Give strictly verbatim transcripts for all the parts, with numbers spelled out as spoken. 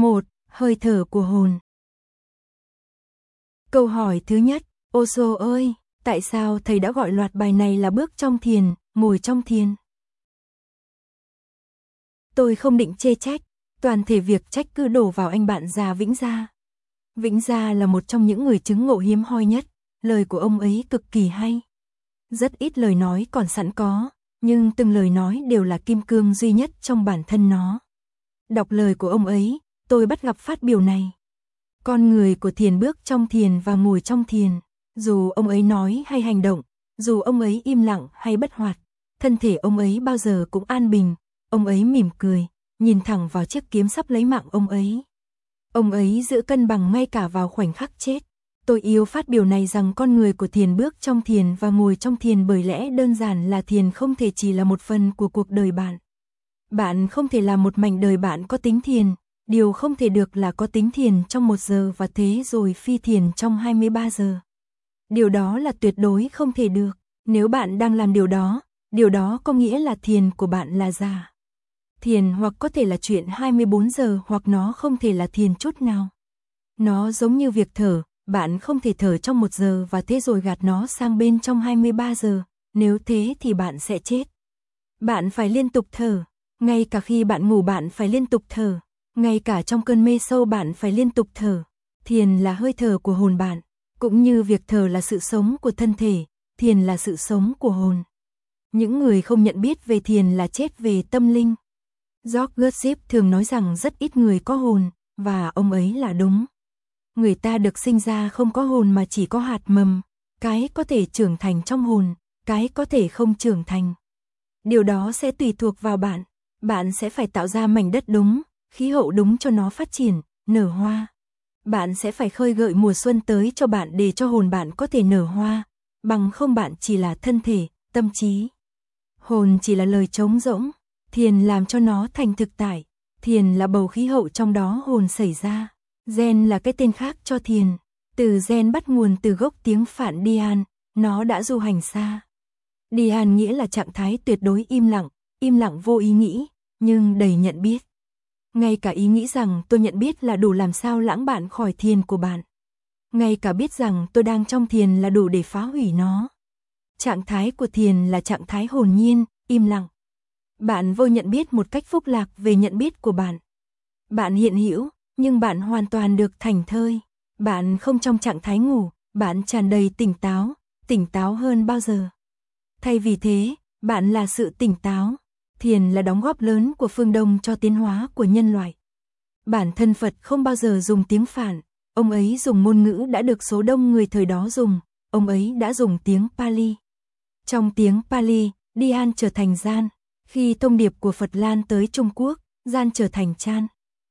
một. Hơi thở của hồn. Câu hỏi thứ nhất, Osho ơi, tại sao thầy đã gọi loạt bài này là bước trong thiền, ngồi trong thiền? Tôi không định chê trách, toàn thể việc trách cứ đổ vào anh bạn già Vĩnh Gia. Vĩnh Gia là một trong những người chứng ngộ hiếm hoi nhất, lời của ông ấy cực kỳ hay. Rất ít lời nói còn sẵn có, nhưng từng lời nói đều là kim cương duy nhất trong bản thân nó. Đọc lời của ông ấy, tôi bắt gặp phát biểu này. Con người của thiền bước trong thiền và ngồi trong thiền, dù ông ấy nói hay hành động, dù ông ấy im lặng hay bất hoạt, thân thể ông ấy bao giờ cũng an bình, ông ấy mỉm cười, nhìn thẳng vào chiếc kiếm sắp lấy mạng ông ấy. Ông ấy giữ cân bằng ngay cả vào khoảnh khắc chết. Tôi yêu phát biểu này rằng con người của thiền bước trong thiền và ngồi trong thiền bởi lẽ đơn giản là thiền không thể chỉ là một phần của cuộc đời bạn. Bạn không thể làm một mảnh đời bạn có tính thiền, điều không thể được là có tính thiền trong một giờ và thế rồi phi thiền trong hai mươi ba giờ. Điều đó là tuyệt đối không thể được, nếu bạn đang làm điều đó, điều đó có nghĩa là thiền của bạn là giả. Thiền hoặc có thể là chuyện hai mươi bốn giờ hoặc nó không thể là thiền chút nào. Nó giống như việc thở, bạn không thể thở trong một giờ và thế rồi gạt nó sang bên trong hai mươi ba giờ, nếu thế thì bạn sẽ chết. Bạn phải liên tục thở, ngay cả khi bạn ngủ bạn phải liên tục thở, ngay cả trong cơn mê sâu bạn phải liên tục thở. Thiền là hơi thở của hồn bạn, cũng như việc thở là sự sống của thân thể, thiền là sự sống của hồn. Những người không nhận biết về thiền là chết về tâm linh. George Gossip thường nói rằng rất ít người có hồn, và ông ấy là đúng. Người ta được sinh ra không có hồn mà chỉ có hạt mầm, cái có thể trưởng thành trong hồn, cái có thể không trưởng thành. Điều đó sẽ tùy thuộc vào bạn, bạn sẽ phải tạo ra mảnh đất đúng, khí hậu đúng cho nó phát triển, nở hoa. Bạn sẽ phải khơi gợi mùa xuân tới cho bạn để cho hồn bạn có thể nở hoa, bằng không bạn chỉ là thân thể, tâm trí. Hồn chỉ là lời trống rỗng, thiền làm cho nó thành thực tại, thiền là bầu khí hậu trong đó hồn xảy ra. Zen là cái tên khác cho thiền, từ Zen bắt nguồn từ gốc tiếng Phạn Dian, nó đã du hành xa. Dian nghĩa là trạng thái tuyệt đối im lặng, im lặng vô ý nghĩ, nhưng đầy nhận biết. Ngay cả ý nghĩ rằng tôi nhận biết là đủ làm sao lãng bạn khỏi thiền của bạn. Ngay cả biết rằng tôi đang trong thiền là đủ để phá hủy nó. Trạng thái của thiền là trạng thái hồn nhiên, im lặng. Bạn vô nhận biết một cách phúc lạc về nhận biết của bạn. Bạn hiện hữu, nhưng bạn hoàn toàn được thảnh thơi. Bạn không trong trạng thái ngủ, bạn tràn đầy tỉnh táo, tỉnh táo hơn bao giờ. Thay vì thế, bạn là sự tỉnh táo. Thiền là đóng góp lớn của phương Đông cho tiến hóa của nhân loại. Bản thân Phật không bao giờ dùng tiếng Phạn, ông ấy dùng ngôn ngữ đã được số đông người thời đó dùng, ông ấy đã dùng tiếng Pali. Trong tiếng Pali, Dian trở thành Gian, khi thông điệp của Phật lan tới Trung Quốc, Gian trở thành Chan.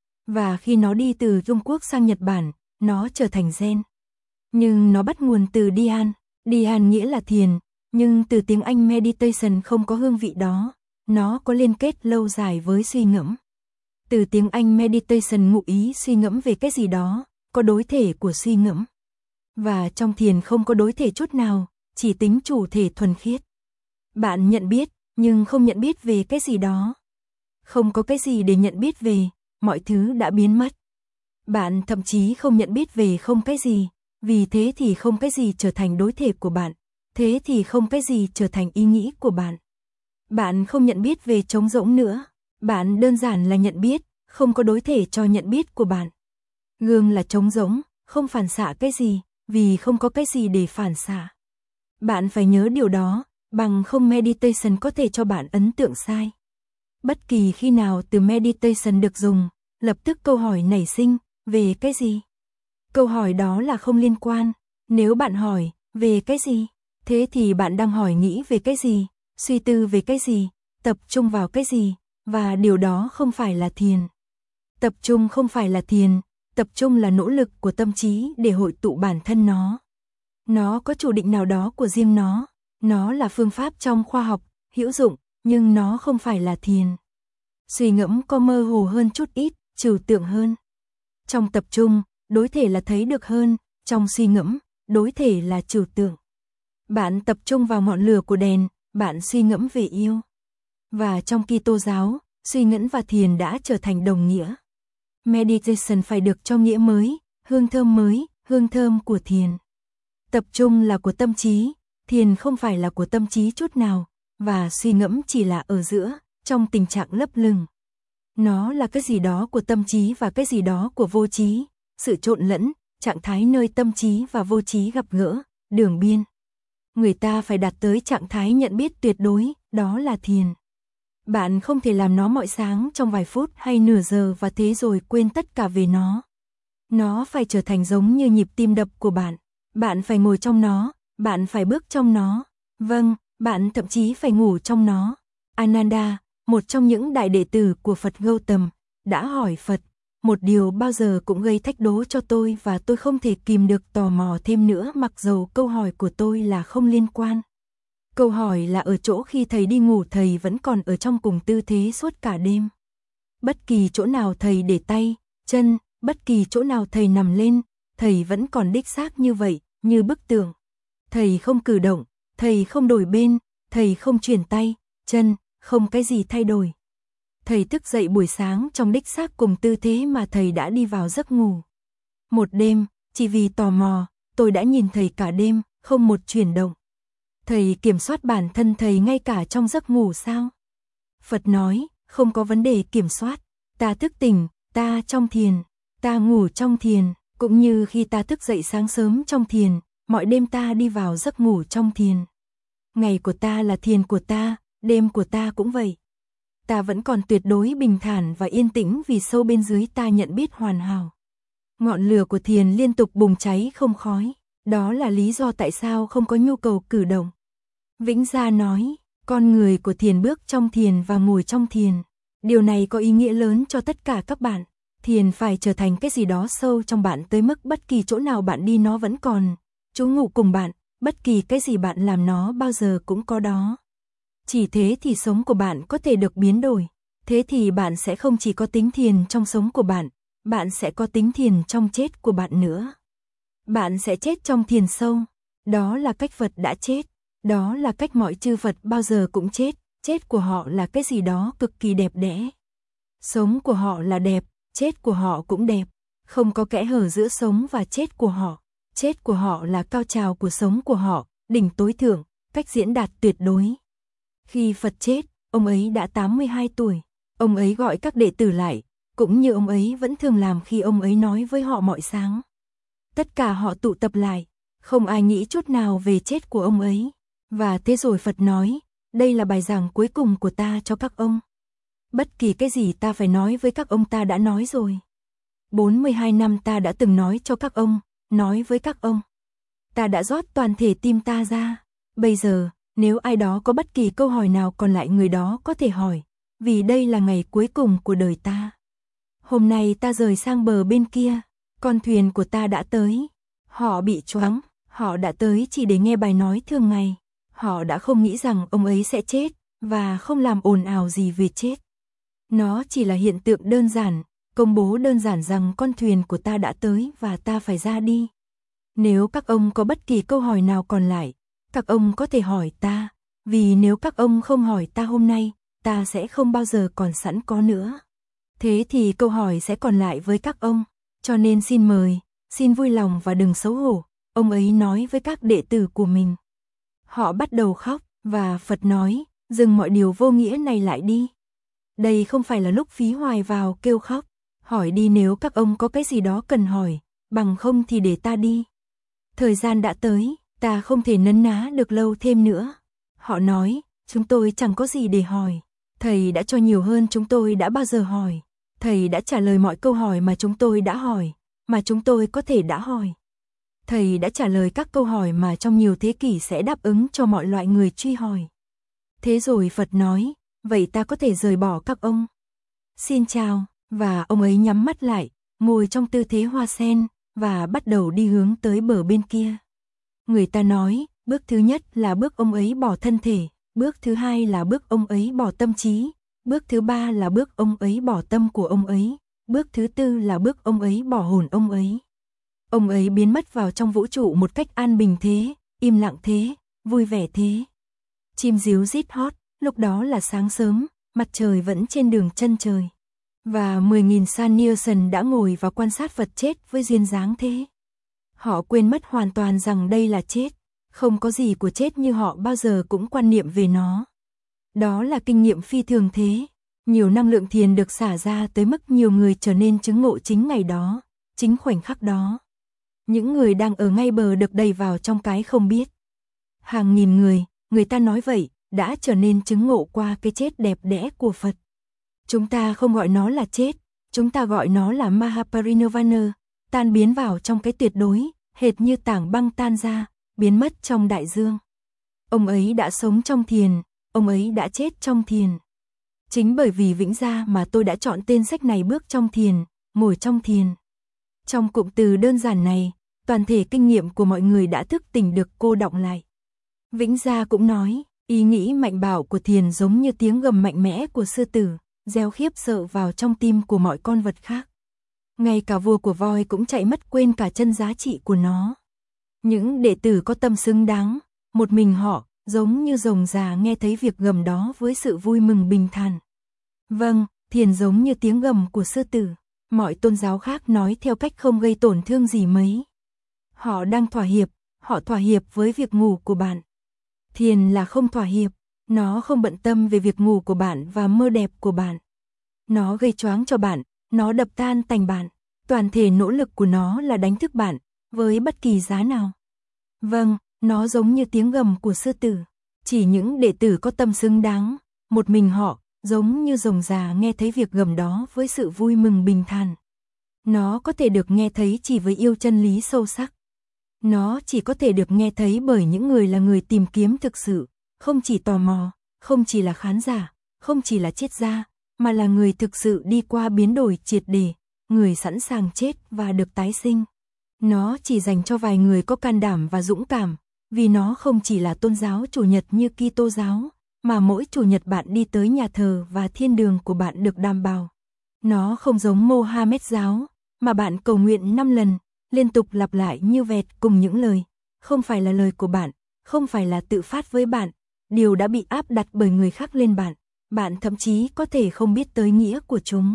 Và khi nó đi từ Trung Quốc sang Nhật Bản, nó trở thành Zen. Nhưng nó bắt nguồn từ Dian, Dian nghĩa là thiền, nhưng từ tiếng Anh meditation không có hương vị đó, nó có liên kết lâu dài với suy ngẫm. Từ tiếng Anh meditation ngụ ý suy ngẫm về cái gì đó, có đối thể của suy ngẫm. Và trong thiền không có đối thể chút nào, chỉ tính chủ thể thuần khiết. Bạn nhận biết, nhưng không nhận biết về cái gì đó. Không có cái gì để nhận biết về, mọi thứ đã biến mất. Bạn thậm chí không nhận biết về không cái gì, vì thế thì không cái gì trở thành đối thể của bạn, thế thì không cái gì trở thành ý nghĩ của bạn. Bạn không nhận biết về trống rỗng nữa, bạn đơn giản là nhận biết, không có đối thể cho nhận biết của bạn. Gương là trống rỗng, không phản xạ cái gì, vì không có cái gì để phản xạ. Bạn phải nhớ điều đó, bằng không meditation có thể cho bạn ấn tượng sai. Bất kỳ khi nào từ meditation được dùng, lập tức câu hỏi nảy sinh, về cái gì? Câu hỏi đó là không liên quan. Nếu bạn hỏi, về cái gì? Thế thì bạn đang hỏi nghĩ về cái gì, suy tư về cái gì, tập trung vào cái gì, và điều đó không phải là thiền. Tập trung không phải là thiền, tập trung là nỗ lực của tâm trí để hội tụ bản thân nó. Nó có chủ định nào đó của riêng nó, nó là phương pháp trong khoa học, hữu dụng, nhưng nó không phải là thiền. Suy ngẫm có mơ hồ hơn chút ít, trừu tượng hơn. Trong tập trung, đối thể là thấy được hơn, trong suy ngẫm, đối thể là trừu tượng. Bạn tập trung vào ngọn lửa của đèn, bạn suy ngẫm về yêu. Và trong Kitô giáo, suy ngẫm và thiền đã trở thành đồng nghĩa. Meditation phải được cho nghĩa mới, hương thơm mới, hương thơm của thiền. Tập trung là của tâm trí, thiền không phải là của tâm trí chút nào, và suy ngẫm chỉ là ở giữa, trong tình trạng lấp lửng. Nó là cái gì đó của tâm trí và cái gì đó của vô trí, sự trộn lẫn, trạng thái nơi tâm trí và vô trí gặp gỡ, đường biên. Người ta phải đạt tới trạng thái nhận biết tuyệt đối, đó là thiền. Bạn không thể làm nó mọi sáng trong vài phút hay nửa giờ và thế rồi quên tất cả về nó. Nó phải trở thành giống như nhịp tim đập của bạn. Bạn phải ngồi trong nó, bạn phải bước trong nó. Vâng, bạn thậm chí phải ngủ trong nó. Ananda, một trong những đại đệ tử của Phật Gautam, đã hỏi Phật, một điều bao giờ cũng gây thách đố cho tôi và tôi không thể kìm được tò mò thêm nữa mặc dầu câu hỏi của tôi là không liên quan. Câu hỏi là ở chỗ khi thầy đi ngủ thầy vẫn còn ở trong cùng tư thế suốt cả đêm. Bất kỳ chỗ nào thầy để tay, chân, bất kỳ chỗ nào thầy nằm lên, thầy vẫn còn đích xác như vậy, như bức tượng. Thầy không cử động, thầy không đổi bên, thầy không chuyển tay, chân, không cái gì thay đổi. Thầy thức dậy buổi sáng trong đích xác cùng tư thế mà thầy đã đi vào giấc ngủ. Một đêm, chỉ vì tò mò, tôi đã nhìn thầy cả đêm, không một chuyển động. Thầy kiểm soát bản thân thầy ngay cả trong giấc ngủ sao? Phật nói, không có vấn đề kiểm soát. Ta thức tỉnh, ta trong thiền, ta ngủ trong thiền, cũng như khi ta thức dậy sáng sớm trong thiền, mọi đêm ta đi vào giấc ngủ trong thiền. Ngày của ta là thiền của ta, đêm của ta cũng vậy. Ta vẫn còn tuyệt đối bình thản và yên tĩnh vì sâu bên dưới ta nhận biết hoàn hảo. Ngọn lửa của thiền liên tục bùng cháy không khói. Đó là lý do tại sao không có nhu cầu cử động. Vĩnh Gia nói, con người của thiền bước trong thiền và ngồi trong thiền. Điều này có ý nghĩa lớn cho tất cả các bạn. Thiền phải trở thành cái gì đó sâu trong bạn tới mức bất kỳ chỗ nào bạn đi nó vẫn còn. Chú ngủ cùng bạn, bất kỳ cái gì bạn làm nó bao giờ cũng có đó. Chỉ thế thì sống của bạn có thể được biến đổi. Thế thì bạn sẽ không chỉ có tính thiền trong sống của bạn, bạn sẽ có tính thiền trong chết của bạn nữa. Bạn sẽ chết trong thiền sâu. Đó là cách Phật đã chết. Đó là cách mọi chư Phật bao giờ cũng chết. Chết của họ là cái gì đó cực kỳ đẹp đẽ. Sống của họ là đẹp, chết của họ cũng đẹp. Không có kẽ hở giữa sống và chết của họ. Chết của họ là cao trào của sống của họ, đỉnh tối thượng, cách diễn đạt tuyệt đối. Khi Phật chết, ông ấy đã tám mươi hai tuổi. Ông ấy gọi các đệ tử lại, cũng như ông ấy vẫn thường làm khi ông ấy nói với họ mọi sáng. Tất cả họ tụ tập lại, không ai nghĩ chút nào về chết của ông ấy. Và thế rồi Phật nói, đây là bài giảng cuối cùng của ta cho các ông. Bất kỳ cái gì ta phải nói với các ông ta đã nói rồi. bốn mươi hai năm ta đã từng nói cho các ông, nói với các ông. Ta đã rót toàn thể tim ta ra. Bây giờ, nếu ai đó có bất kỳ câu hỏi nào còn lại người đó có thể hỏi, vì đây là ngày cuối cùng của đời ta. Hôm nay ta rời sang bờ bên kia, con thuyền của ta đã tới. Họ bị choáng, họ đã tới chỉ để nghe bài nói thường ngày. Họ đã không nghĩ rằng ông ấy sẽ chết, và không làm ồn ào gì về chết. Nó chỉ là hiện tượng đơn giản, công bố đơn giản rằng con thuyền của ta đã tới và ta phải ra đi. Nếu các ông có bất kỳ câu hỏi nào còn lại, các ông có thể hỏi ta, vì nếu các ông không hỏi ta hôm nay, ta sẽ không bao giờ còn sẵn có nữa. Thế thì câu hỏi sẽ còn lại với các ông, cho nên xin mời, xin vui lòng và đừng xấu hổ, ông ấy nói với các đệ tử của mình. Họ bắt đầu khóc, và Phật nói, dừng mọi điều vô nghĩa này lại đi. Đây không phải là lúc phí hoài vào kêu khóc, hỏi đi nếu các ông có cái gì đó cần hỏi, bằng không thì để ta đi. Thời gian đã tới, ta không thể nấn ná được lâu thêm nữa. Họ nói, chúng tôi chẳng có gì để hỏi. Thầy đã cho nhiều hơn chúng tôi đã bao giờ hỏi. Thầy đã trả lời mọi câu hỏi mà chúng tôi đã hỏi, mà chúng tôi có thể đã hỏi. Thầy đã trả lời các câu hỏi mà trong nhiều thế kỷ sẽ đáp ứng cho mọi loại người truy hỏi. Thế rồi Phật nói, vậy ta có thể rời bỏ các ông. Xin chào, và ông ấy nhắm mắt lại, ngồi trong tư thế hoa sen, và bắt đầu đi hướng tới bờ bên kia. Người ta nói, bước thứ nhất là bước ông ấy bỏ thân thể, bước thứ hai là bước ông ấy bỏ tâm trí, bước thứ ba là bước ông ấy bỏ tâm của ông ấy, bước thứ tư là bước ông ấy bỏ hồn ông ấy. Ông ấy biến mất vào trong vũ trụ một cách an bình thế, im lặng thế, vui vẻ thế. Chim ríu rít hót, lúc đó là sáng sớm, mặt trời vẫn trên đường chân trời. Và mười nghìn Sun Nielsen đã ngồi và quan sát vật chết với duyên dáng thế. Họ quên mất hoàn toàn rằng đây là chết. Không có gì của chết như họ bao giờ cũng quan niệm về nó. Đó là kinh nghiệm phi thường thế. Nhiều năng lượng thiền được xả ra tới mức nhiều người trở nên chứng ngộ chính ngày đó, chính khoảnh khắc đó. Những người đang ở ngay bờ được đẩy vào trong cái không biết. Hàng nghìn người, người ta nói vậy, đã trở nên chứng ngộ qua cái chết đẹp đẽ của Phật. Chúng ta không gọi nó là chết, chúng ta gọi nó là Mahaparinirvana, tan biến vào trong cái tuyệt đối, hệt như tảng băng tan ra, biến mất trong đại dương. Ông ấy đã sống trong thiền, ông ấy đã chết trong thiền. Chính bởi vì vĩnh gia mà tôi đã chọn tên sách này, bước trong thiền, ngồi trong thiền. Trong cụm từ đơn giản này, toàn thể kinh nghiệm của mọi người đã thức tỉnh được cô đọng lại. Vĩnh gia cũng nói, ý nghĩ mạnh bạo của thiền giống như tiếng gầm mạnh mẽ của sư tử, gieo khiếp sợ vào trong tim của mọi con vật khác. Ngay cả vua của voi cũng chạy mất quên cả chân giá trị của nó. Những đệ tử có tâm xứng đáng, một mình họ, giống như rồng già nghe thấy việc gầm đó với sự vui mừng bình thản. Vâng, thiền giống như tiếng gầm của sư tử. Mọi tôn giáo khác nói theo cách không gây tổn thương gì mấy. Họ đang thỏa hiệp, họ thỏa hiệp với việc ngủ của bạn. Thiền là không thỏa hiệp, nó không bận tâm về việc ngủ của bạn và mơ đẹp của bạn. Nó gây choáng cho bạn, nó đập tan tành bạn. Toàn thể nỗ lực của nó là đánh thức bạn, với bất kỳ giá nào. Vâng, nó giống như tiếng gầm của sư tử. Chỉ những đệ tử có tâm xứng đáng, một mình họ, giống như rồng già nghe thấy việc gầm đó với sự vui mừng bình thản. Nó có thể được nghe thấy chỉ với yêu chân lý sâu sắc. Nó chỉ có thể được nghe thấy bởi những người là người tìm kiếm thực sự, không chỉ tò mò, không chỉ là khán giả, không chỉ là triết gia, mà là người thực sự đi qua biến đổi triệt để, người sẵn sàng chết và được tái sinh. Nó chỉ dành cho vài người có can đảm và dũng cảm, vì nó không chỉ là tôn giáo chủ nhật như Kitô giáo, mà mỗi chủ nhật bạn đi tới nhà thờ và thiên đường của bạn được đảm bảo. Nó không giống Mohammed giáo, mà bạn cầu nguyện năm lần, liên tục lặp lại như vẹt cùng những lời. Không phải là lời của bạn, không phải là tự phát với bạn, điều đã bị áp đặt bởi người khác lên bạn. Bạn thậm chí có thể không biết tới nghĩa của chúng.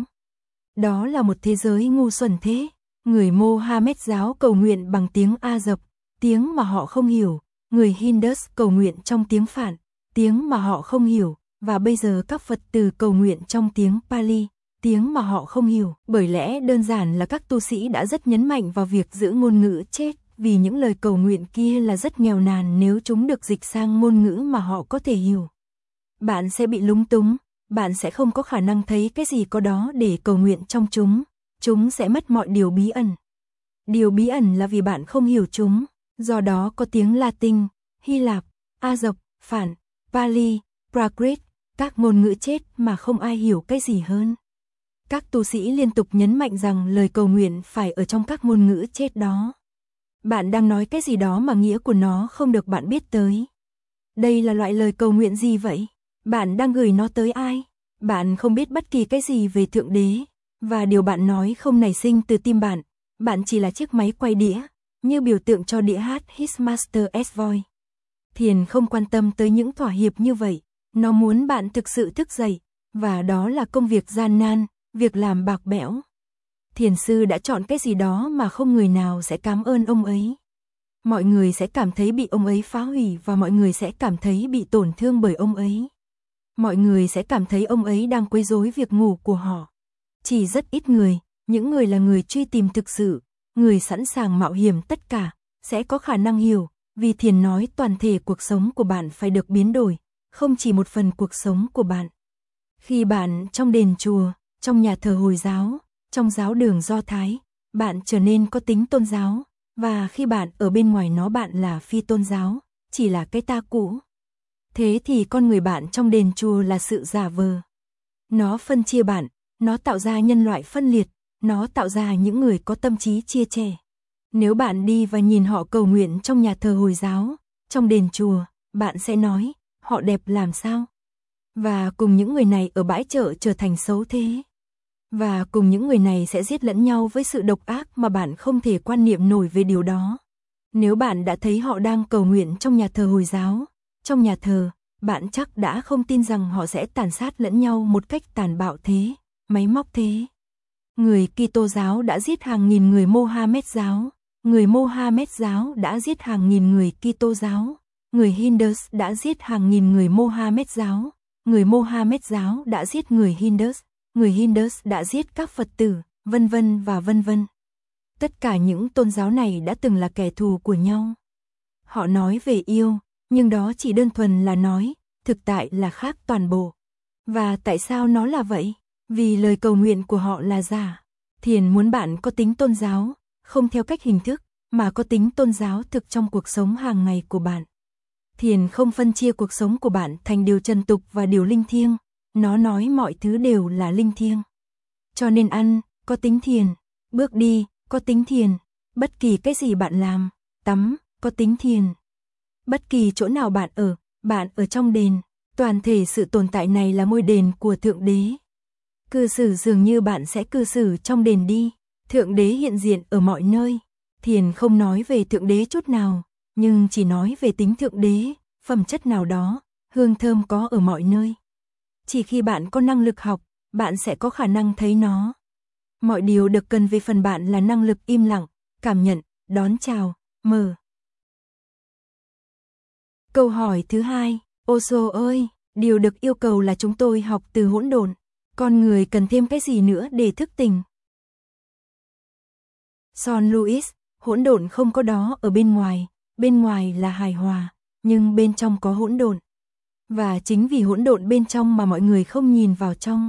Đó là một thế giới ngu xuẩn thế. Người Mohammed giáo cầu nguyện bằng tiếng A Dập, tiếng mà họ không hiểu. Người Hindus cầu nguyện trong tiếng Phạn, tiếng mà họ không hiểu. Và bây giờ các Phật tử cầu nguyện trong tiếng Pali, tiếng mà họ không hiểu. Bởi lẽ đơn giản là các tu sĩ đã rất nhấn mạnh vào việc giữ ngôn ngữ chết, vì những lời cầu nguyện kia là rất nghèo nàn nếu chúng được dịch sang ngôn ngữ mà họ có thể hiểu. Bạn sẽ bị lúng túng, bạn sẽ không có khả năng thấy cái gì có đó để cầu nguyện trong chúng. Chúng sẽ mất mọi điều bí ẩn. Điều bí ẩn là vì bạn không hiểu chúng, do đó có tiếng Latin, Hy Lạp, A Dập, Phạn, Pali, Prakrit, các ngôn ngữ chết mà không ai hiểu cái gì hơn. Các tu sĩ liên tục nhấn mạnh rằng lời cầu nguyện phải ở trong các ngôn ngữ chết đó. Bạn đang nói cái gì đó mà nghĩa của nó không được bạn biết tới. Đây là loại lời cầu nguyện gì vậy? Bạn đang gửi nó tới ai? Bạn không biết bất kỳ cái gì về Thượng Đế, và điều bạn nói không nảy sinh từ tim bạn. Bạn chỉ là chiếc máy quay đĩa, như biểu tượng cho đĩa hát His Master's Voice. Thiền không quan tâm tới những thỏa hiệp như vậy, nó muốn bạn thực sự thức dậy, và đó là công việc gian nan, việc làm bạc bẽo. Thiền sư đã chọn cái gì đó mà không người nào sẽ cảm ơn ông ấy. Mọi người sẽ cảm thấy bị ông ấy phá hủy và mọi người sẽ cảm thấy bị tổn thương bởi ông ấy. Mọi người sẽ cảm thấy ông ấy đang quấy rối việc ngủ của họ. Chỉ rất ít người, những người là người truy tìm thực sự, người sẵn sàng mạo hiểm tất cả, sẽ có khả năng hiểu, vì thiền nói toàn thể cuộc sống của bạn phải được biến đổi, không chỉ một phần cuộc sống của bạn. Khi bạn trong đền chùa, trong nhà thờ Hồi giáo, trong giáo đường Do Thái, bạn trở nên có tính tôn giáo, và khi bạn ở bên ngoài nó bạn là phi tôn giáo, chỉ là cái ta cũ. Thế thì con người bạn trong đền chùa là sự giả vờ. Nó phân chia bạn, nó tạo ra nhân loại phân liệt, nó tạo ra những người có tâm trí chia chè. Nếu bạn đi và nhìn họ cầu nguyện trong nhà thờ Hồi giáo, trong đền chùa, bạn sẽ nói, họ đẹp làm sao? Và cùng những người này ở bãi chợ trở thành xấu thế. Và cùng những người này sẽ giết lẫn nhau với sự độc ác mà bạn không thể quan niệm nổi về điều đó. Nếu bạn đã thấy họ đang cầu nguyện trong nhà thờ Hồi giáo, trong nhà thờ, bạn chắc đã không tin rằng họ sẽ tàn sát lẫn nhau một cách tàn bạo thế. máy móc thế. Người Kitô giáo đã giết hàng nghìn người Mohammed giáo, người Mohammed giáo đã giết hàng nghìn người Kitô giáo, người Hindus đã giết hàng nghìn người Mohammed giáo, người Mohammed giáo đã giết người Hindus, người Hindus đã giết các Phật tử, vân vân và vân vân. Tất cả những tôn giáo này đã từng là kẻ thù của nhau. Họ nói về yêu, nhưng đó chỉ đơn thuần là nói, thực tại là khác toàn bộ. Và tại sao nó là vậy? Vì lời cầu nguyện của họ là giả. Thiền muốn bạn có tính tôn giáo, không theo cách hình thức, mà có tính tôn giáo thực trong cuộc sống hàng ngày của bạn. Thiền không phân chia cuộc sống của bạn thành điều trần tục và điều linh thiêng, nó nói mọi thứ đều là linh thiêng. Cho nên ăn, có tính thiền, bước đi, có tính thiền, bất kỳ cái gì bạn làm, tắm, có tính thiền. Bất kỳ chỗ nào bạn ở, bạn ở trong đền, toàn thể sự tồn tại này là ngôi đền của Thượng Đế. Cư xử dường như bạn sẽ cư xử trong đền đi, Thượng Đế hiện diện ở mọi nơi. Thiền không nói về Thượng Đế chút nào, nhưng chỉ nói về tính Thượng Đế, phẩm chất nào đó, hương thơm có ở mọi nơi. Chỉ khi bạn có năng lực học, bạn sẽ có khả năng thấy nó. Mọi điều được cần về phần bạn là năng lực im lặng, cảm nhận, đón chào, mở. Câu hỏi thứ hai, Osho ơi, điều được yêu cầu là chúng tôi học từ hỗn độn. Con người cần thêm cái gì nữa để thức tỉnh? John Lewis, hỗn độn không có đó ở bên ngoài, bên ngoài là hài hòa, nhưng bên trong có hỗn độn. Và chính vì hỗn độn bên trong mà mọi người không nhìn vào trong.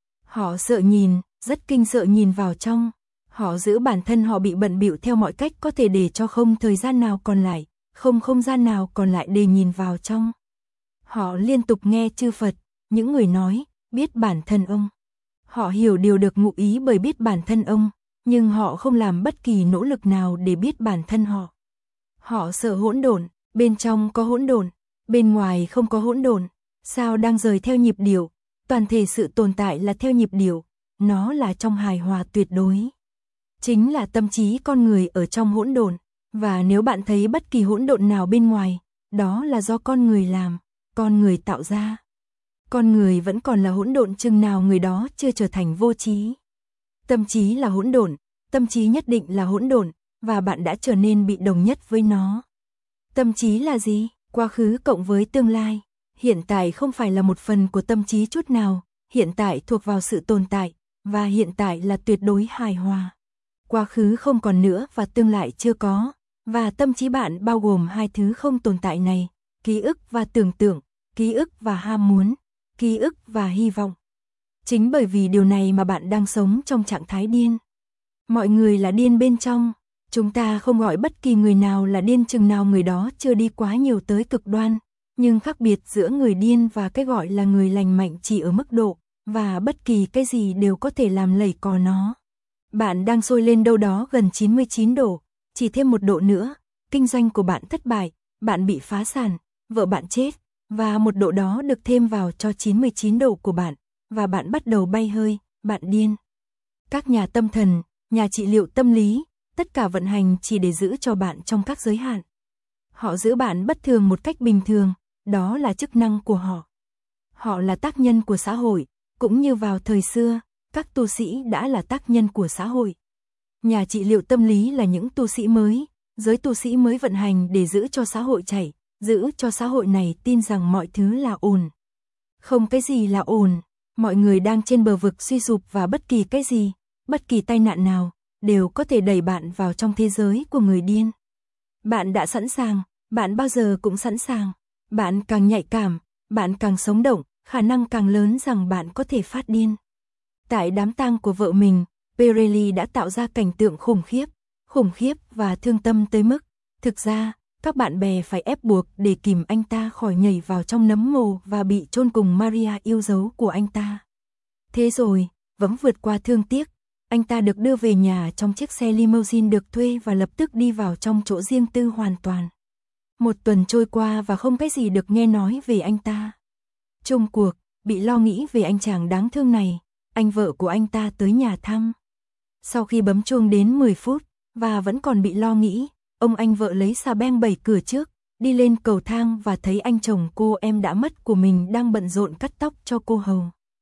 Họ sợ nhìn, rất kinh sợ nhìn vào trong. Họ giữ bản thân họ bị bận bịu theo mọi cách có thể để cho không thời gian nào còn lại, không không gian nào còn lại để nhìn vào trong. Họ liên tục nghe chư Phật, những người nói, biết bản thân ông. Họ hiểu điều được ngụ ý bởi biết bản thân ông, nhưng họ không làm bất kỳ nỗ lực nào để biết bản thân họ. Họ sợ hỗn độn, bên trong có hỗn độn, bên ngoài không có hỗn độn, sao đang rời theo nhịp điệu, toàn thể sự tồn tại là theo nhịp điệu, nó là trong hài hòa tuyệt đối. Chính là tâm trí con người ở trong hỗn độn, và nếu bạn thấy bất kỳ hỗn độn nào bên ngoài, đó là do con người làm, con người tạo ra. Con người vẫn còn là hỗn độn chừng nào người đó chưa trở thành vô trí. Tâm trí là hỗn độn, tâm trí nhất định là hỗn độn, và bạn đã trở nên bị đồng nhất với nó. Tâm trí là gì? Quá khứ cộng với tương lai. Hiện tại không phải là một phần của tâm trí chút nào, hiện tại thuộc vào sự tồn tại, và hiện tại là tuyệt đối hài hòa. Quá khứ không còn nữa và tương lai chưa có, và tâm trí bạn bao gồm hai thứ không tồn tại này, ký ức và tưởng tượng, ký ức và ham muốn, ký ức và hy vọng. Chính bởi vì điều này mà bạn đang sống trong trạng thái điên. Mọi người là điên bên trong, chúng ta không gọi bất kỳ người nào là điên chừng nào người đó chưa đi quá nhiều tới cực đoan, nhưng khác biệt giữa người điên và cái gọi là người lành mạnh chỉ ở mức độ, và bất kỳ cái gì đều có thể làm lẩy cò nó. Bạn đang sôi lên đâu đó gần chín mươi chín độ, chỉ thêm một độ nữa, kinh doanh của bạn thất bại, bạn bị phá sản, vợ bạn chết, và một độ đó được thêm vào cho chín mươi chín độ của bạn, và bạn bắt đầu bay hơi, bạn điên. Các nhà tâm thần, nhà trị liệu tâm lý, tất cả vận hành chỉ để giữ cho bạn trong các giới hạn. Họ giữ bạn bất thường một cách bình thường, đó là chức năng của họ. Họ là tác nhân của xã hội, cũng như vào thời xưa, các tu sĩ đã là tác nhân của xã hội. Nhà trị liệu tâm lý là những tu sĩ mới, giới tu sĩ mới vận hành để giữ cho xã hội chảy, giữ cho xã hội này tin rằng mọi thứ là ổn. Không cái gì là ổn, mọi người đang trên bờ vực suy sụp và bất kỳ cái gì, bất kỳ tai nạn nào, đều có thể đẩy bạn vào trong thế giới của người điên. Bạn đã sẵn sàng, bạn bao giờ cũng sẵn sàng. Bạn càng nhạy cảm, bạn càng sống động, khả năng càng lớn rằng bạn có thể phát điên. Tại đám tang của vợ mình, Pirelli đã tạo ra cảnh tượng khủng khiếp, khủng khiếp và thương tâm tới mức, thực ra, các bạn bè phải ép buộc để kìm anh ta khỏi nhảy vào trong nấm mồ và bị chôn cùng Maria yêu dấu của anh ta. Thế rồi, vẫn vượt qua thương tiếc, anh ta được đưa về nhà trong chiếc xe limousine được thuê và lập tức đi vào trong chỗ riêng tư hoàn toàn. Một tuần trôi qua và không cái gì được nghe nói về anh ta. Chung cuộc, bị lo nghĩ về anh chàng đáng thương này, anh vợ của anh ta tới nhà thăm. Sau khi bấm chuông đến mười phút, và vẫn còn bị lo nghĩ, ông anh vợ lấy xà beng bẩy cửa trước, đi lên cầu thang và thấy anh chồng cô em đã mất của mình đang bận rộn cắt tóc cho cô hầu.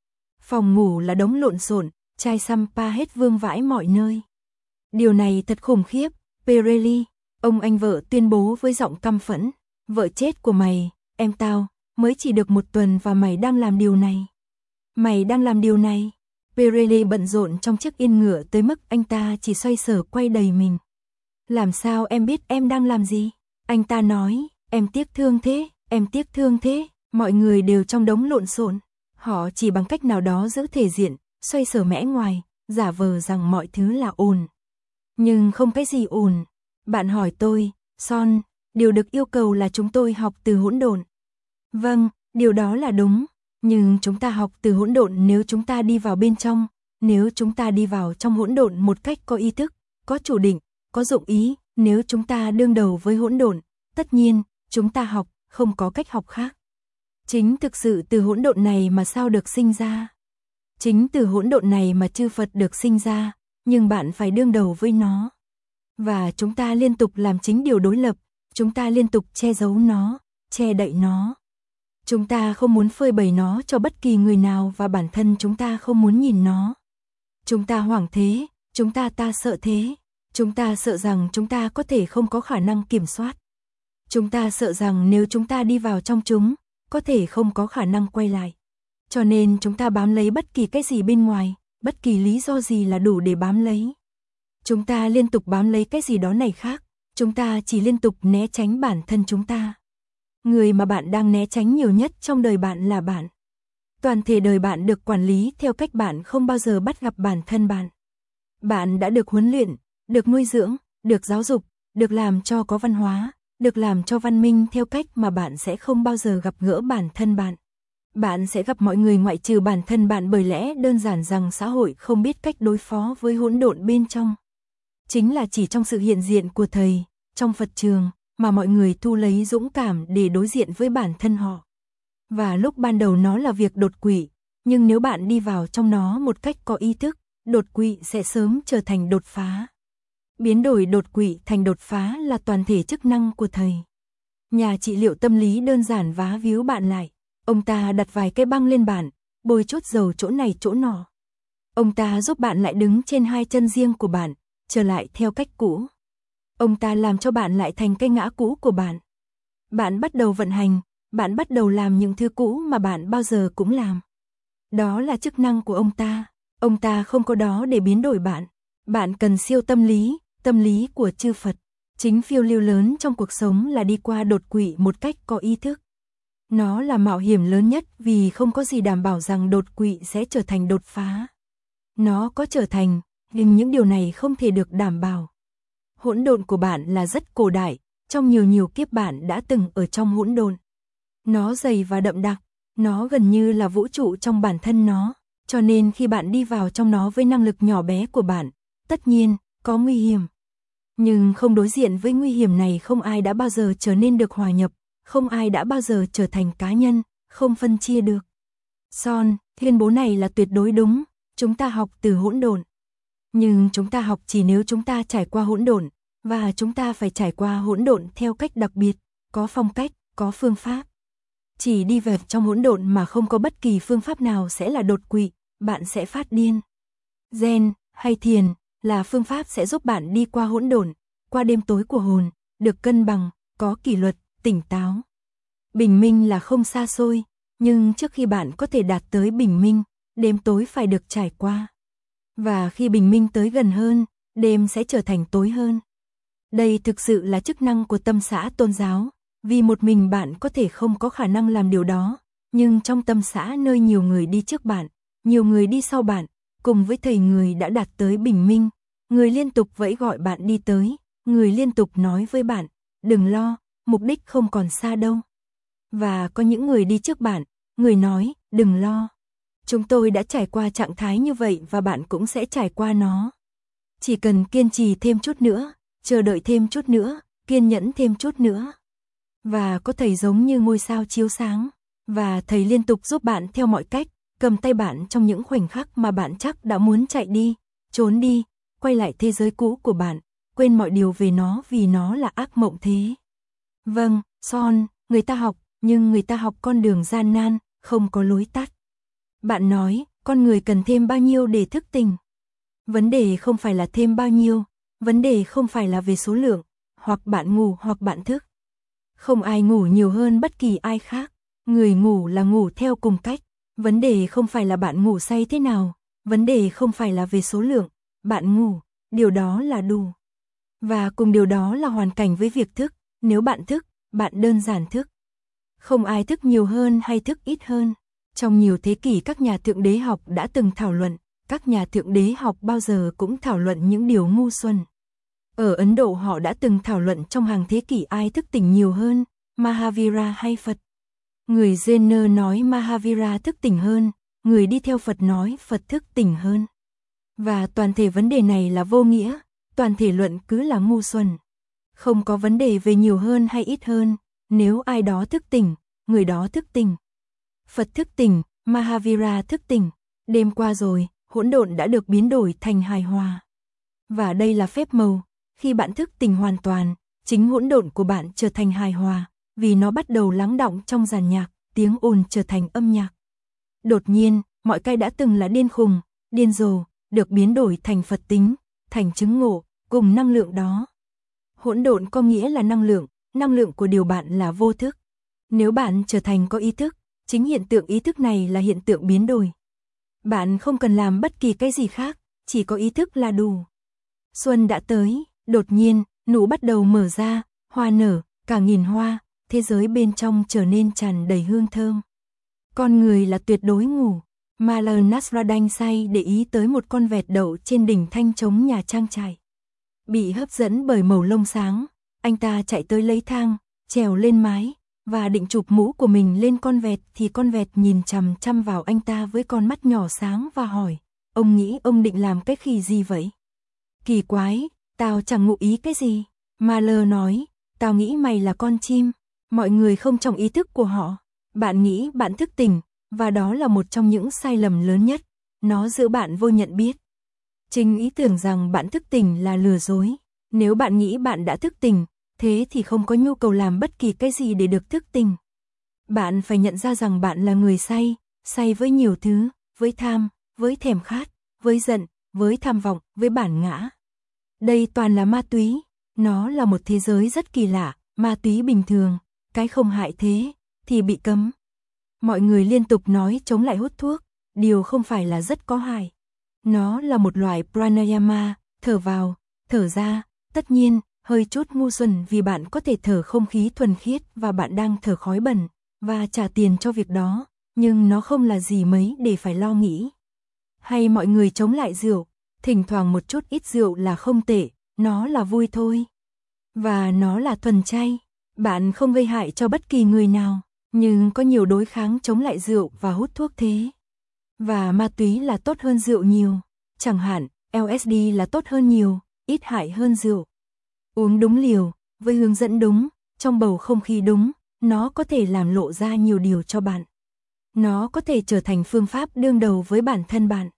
Phòng ngủ là đống lộn xộn, chai sampa hết vương vãi mọi nơi. Điều này thật khủng khiếp, Pirelli, ông anh vợ tuyên bố với giọng căm phẫn. Vợ chết của mày, em tao, mới chỉ được một tuần và mày đang làm điều này. Mày đang làm điều này. Pirelli bận rộn trong chiếc yên ngựa tới mức anh ta chỉ xoay sở quay đầy mình. Làm sao em biết em đang làm gì? Anh ta nói, em tiếc thương thế, em tiếc thương thế. Mọi người đều trong đống lộn xộn. Họ chỉ bằng cách nào đó giữ thể diện, xoay sở mẽ ngoài, giả vờ rằng mọi thứ là ổn. Nhưng không cái gì ổn. Bạn hỏi tôi, Son, điều được yêu cầu là chúng tôi học từ hỗn độn. Vâng, điều đó là đúng. Nhưng chúng ta học từ hỗn độn nếu chúng ta đi vào bên trong, nếu chúng ta đi vào trong hỗn độn một cách có ý thức, có chủ định, có dụng ý, nếu chúng ta đương đầu với hỗn độn, tất nhiên, chúng ta học, không có cách học khác. Chính thực sự từ hỗn độn này mà sao được sinh ra. Chính từ hỗn độn này mà chư Phật được sinh ra, nhưng bạn phải đương đầu với nó. Và chúng ta liên tục làm chính điều đối lập, chúng ta liên tục che giấu nó, che đậy nó. Chúng ta không muốn phơi bày nó cho bất kỳ người nào và bản thân chúng ta không muốn nhìn nó. Chúng ta hoảng thế, chúng ta ta sợ thế, chúng ta sợ rằng chúng ta có thể không có khả năng kiểm soát. Chúng ta sợ rằng nếu chúng ta đi vào trong chúng, có thể không có khả năng quay lại. Cho nên chúng ta bám lấy bất kỳ cái gì bên ngoài, bất kỳ lý do gì là đủ để bám lấy. Chúng ta liên tục bám lấy cái gì đó này khác, chúng ta chỉ liên tục né tránh bản thân chúng ta. Người mà bạn đang né tránh nhiều nhất trong đời bạn là bạn. Toàn thể đời bạn được quản lý theo cách bạn không bao giờ bắt gặp bản thân bạn. Bạn đã được huấn luyện, được nuôi dưỡng, được giáo dục, được làm cho có văn hóa, được làm cho văn minh theo cách mà bạn sẽ không bao giờ gặp gỡ bản thân bạn. Bạn sẽ gặp mọi người ngoại trừ bản thân bạn bởi lẽ đơn giản rằng xã hội không biết cách đối phó với hỗn độn bên trong. Chính là chỉ trong sự hiện diện của thầy, trong Phật trường, mà mọi người thu lấy dũng cảm để đối diện với bản thân họ. Và lúc ban đầu nó là việc đột quỵ, nhưng nếu bạn đi vào trong nó một cách có ý thức, đột quỵ sẽ sớm trở thành đột phá. Biến đổi đột quỵ thành đột phá là toàn thể chức năng của thầy. Nhà trị liệu tâm lý đơn giản vá víu bạn lại. Ông ta đặt vài cái băng lên bạn, bôi chút dầu chỗ này chỗ nọ. Ông ta giúp bạn lại đứng trên hai chân riêng của bạn, trở lại theo cách cũ. Ông ta làm cho bạn lại thành cái ngã cũ của bạn. Bạn bắt đầu vận hành, bạn bắt đầu làm những thứ cũ mà bạn bao giờ cũng làm. Đó là chức năng của ông ta. Ông ta không có đó để biến đổi bạn. Bạn cần siêu tâm lý, tâm lý của chư Phật. Chính phiêu lưu lớn trong cuộc sống là đi qua đột quỵ một cách có ý thức. Nó là mạo hiểm lớn nhất vì không có gì đảm bảo rằng đột quỵ sẽ trở thành đột phá. Nó có trở thành, nhưng những điều này không thể được đảm bảo. Hỗn độn của bạn là rất cổ đại, trong nhiều nhiều kiếp bạn đã từng ở trong hỗn độn. Nó dày và đậm đặc, nó gần như là vũ trụ trong bản thân nó, cho nên khi bạn đi vào trong nó với năng lực nhỏ bé của bạn, tất nhiên, có nguy hiểm. Nhưng không đối diện với nguy hiểm này không ai đã bao giờ trở nên được hòa nhập, không ai đã bao giờ trở thành cá nhân, không phân chia được. Son, tuyên bố này là tuyệt đối đúng, chúng ta học từ hỗn độn. Nhưng chúng ta học chỉ nếu chúng ta trải qua hỗn độn, và chúng ta phải trải qua hỗn độn theo cách đặc biệt, có phong cách, có phương pháp. Chỉ đi về trong hỗn độn mà không có bất kỳ phương pháp nào sẽ là đột quỵ, bạn sẽ phát điên. Zen hay thiền là phương pháp sẽ giúp bạn đi qua hỗn độn, qua đêm tối của hồn, được cân bằng, có kỷ luật, tỉnh táo. Bình minh là không xa xôi, nhưng trước khi bạn có thể đạt tới bình minh, đêm tối phải được trải qua. Và khi bình minh tới gần hơn, đêm sẽ trở thành tối hơn. Đây thực sự là chức năng của tâm xã tôn giáo, vì một mình bạn có thể không có khả năng làm điều đó, nhưng trong tâm xã nơi nhiều người đi trước bạn, nhiều người đi sau bạn, cùng với thầy người đã đạt tới bình minh, người liên tục vẫy gọi bạn đi tới, người liên tục nói với bạn, đừng lo, mục đích không còn xa đâu. Và có những người đi trước bạn, người nói, đừng lo. Chúng tôi đã trải qua trạng thái như vậy và bạn cũng sẽ trải qua nó. Chỉ cần kiên trì thêm chút nữa, chờ đợi thêm chút nữa, kiên nhẫn thêm chút nữa. Và có thầy giống như ngôi sao chiếu sáng, và thầy liên tục giúp bạn theo mọi cách, cầm tay bạn trong những khoảnh khắc mà bạn chắc đã muốn chạy đi, trốn đi, quay lại thế giới cũ của bạn, quên mọi điều về nó vì nó là ác mộng thế. Vâng, Son, người ta học, nhưng người ta học con đường gian nan, không có lối tắt. Bạn nói, con người cần thêm bao nhiêu để thức tỉnh? Vấn đề không phải là thêm bao nhiêu, vấn đề không phải là về số lượng, hoặc bạn ngủ hoặc bạn thức. Không ai ngủ nhiều hơn bất kỳ ai khác, người ngủ là ngủ theo cùng cách. Vấn đề không phải là bạn ngủ say thế nào, vấn đề không phải là về số lượng, bạn ngủ, điều đó là đủ. Và cùng điều đó là hoàn cảnh với việc thức, nếu bạn thức, bạn đơn giản thức. Không ai thức nhiều hơn hay thức ít hơn. Trong nhiều thế kỷ các nhà thượng đế học đã từng thảo luận, các nhà thượng đế học bao giờ cũng thảo luận những điều ngu xuẩn. Ở Ấn Độ họ đã từng thảo luận trong hàng thế kỷ ai thức tỉnh nhiều hơn, Mahavira hay Phật. Người Jaina nói Mahavira thức tỉnh hơn, người đi theo Phật nói Phật thức tỉnh hơn. Và toàn thể vấn đề này là vô nghĩa, toàn thể luận cứ là ngu xuẩn. Không có vấn đề về nhiều hơn hay ít hơn, nếu ai đó thức tỉnh, người đó thức tỉnh. Phật thức tỉnh, Mahavira thức tỉnh, đêm qua rồi, hỗn độn đã được biến đổi thành hài hòa. Và đây là phép màu, khi bạn thức tỉnh hoàn toàn, chính hỗn độn của bạn trở thành hài hòa, vì nó bắt đầu lắng đọng trong dàn nhạc, tiếng ồn trở thành âm nhạc. Đột nhiên, mọi cái đã từng là điên khùng, điên rồ, được biến đổi thành Phật tính, thành chứng ngộ, cùng năng lượng đó. Hỗn độn có nghĩa là năng lượng, năng lượng của điều bạn là vô thức. Nếu bạn trở thành có ý thức, chính hiện tượng ý thức này là hiện tượng biến đổi. Bạn không cần làm bất kỳ cái gì khác, chỉ có ý thức là đủ. Xuân đã tới, đột nhiên, nụ bắt đầu mở ra, hoa nở, cả nghìn hoa, thế giới bên trong trở nên tràn đầy hương thơm. Con người là tuyệt đối ngủ. Maler Nasruddin say để ý tới một con vẹt đậu trên đỉnh thanh trống nhà trang trại. Bị hấp dẫn bởi màu lông sáng, anh ta chạy tới lấy thang, trèo lên mái, và định chụp mũ của mình lên con vẹt thì con vẹt nhìn chằm chằm vào anh ta với con mắt nhỏ sáng và hỏi, ông nghĩ ông định làm cái khỉ gì vậy? Kỳ quái, tao chẳng ngụ ý cái gì. Maler nói, tao nghĩ mày là con chim. Mọi người không trong ý thức của họ. Bạn nghĩ bạn thức tỉnh, và đó là một trong những sai lầm lớn nhất. Nó giữ bạn vô nhận biết. Chính ý tưởng rằng bạn thức tỉnh là lừa dối. Nếu bạn nghĩ bạn đã thức tỉnh, thế thì không có nhu cầu làm bất kỳ cái gì để được thức tỉnh. Bạn phải nhận ra rằng bạn là người say, say với nhiều thứ, với tham, với thèm khát, với giận, với tham vọng, với bản ngã. Đây toàn là ma túy. Nó là một thế giới rất kỳ lạ, ma túy bình thường, cái không hại thế, thì bị cấm. Mọi người liên tục nói chống lại hút thuốc, điều không phải là rất có hại. Nó là một loại pranayama, thở vào, thở ra, tất nhiên, hơi chút ngu xuẩn vì bạn có thể thở không khí thuần khiết và bạn đang thở khói bẩn, và trả tiền cho việc đó, nhưng nó không là gì mấy để phải lo nghĩ. Hay mọi người chống lại rượu, thỉnh thoảng một chút ít rượu là không tệ, nó là vui thôi. Và nó là thuần chay, bạn không gây hại cho bất kỳ người nào, nhưng có nhiều đối kháng chống lại rượu và hút thuốc thế. Và ma túy là tốt hơn rượu nhiều, chẳng hạn, lờ ét đê là tốt hơn nhiều, ít hại hơn rượu. Uống đúng liều, với hướng dẫn đúng, trong bầu không khí đúng, nó có thể làm lộ ra nhiều điều cho bạn. Nó có thể trở thành phương pháp đương đầu với bản thân bạn.